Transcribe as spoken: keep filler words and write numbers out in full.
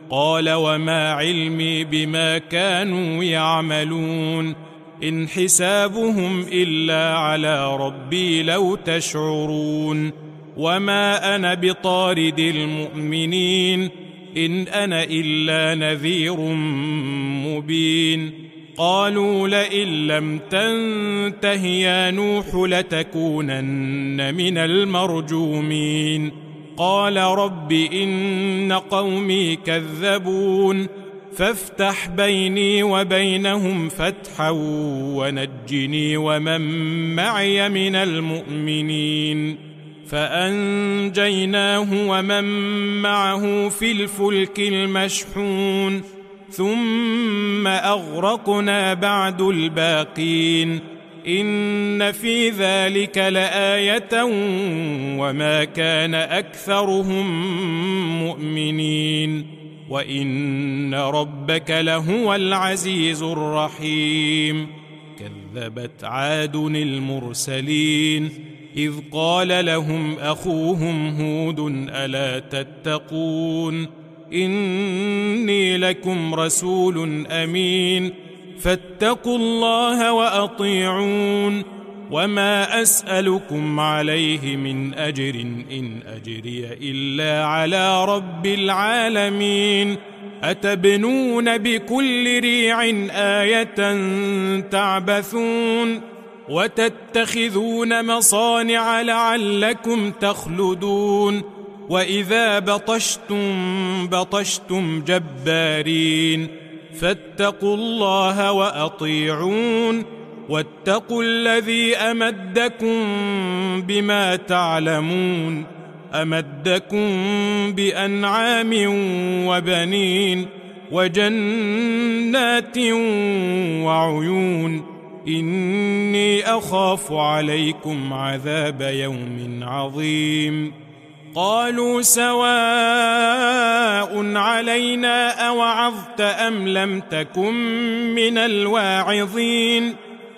قال وما علمي بما كانوا يعملون إن حسابهم إلا على ربي لو تشعرون وما أنا بطارد المؤمنين إن أنا إلا نذير مبين قالوا لئن لم تنته يا نوح لتكونن من المرجومين قال رب إن قومي كذبون فافتح بيني وبينهم فتحا ونجني ومن معي من المؤمنين فأنجيناه ومن معه في الفلك المشحون ثم أغرقنا بعد الباقين إن في ذلك لآية وما كان أكثرهم مؤمنين وإن ربك لهو العزيز الرحيم كذبت عاد المرسلين إذ قال لهم أخوهم هود ألا تتقون إني لكم رسول أمين فاتقوا الله وأطيعون وما أسألكم عليه من أجر إن أجري إلا على رب العالمين أتبنون بكل ريع آية تعبثون وتتخذون مصانع لعلكم تخلدون وإذا بطشتم بطشتم جبارين فاتقوا الله وأطيعون واتقوا الذي أمدكم بما تعلمون أمدكم بأنعام وبنين وجنات وعيون إني أخاف عليكم عذاب يوم عظيم قالوا سواء علينا أوعظت أم لم تكن من الواعظين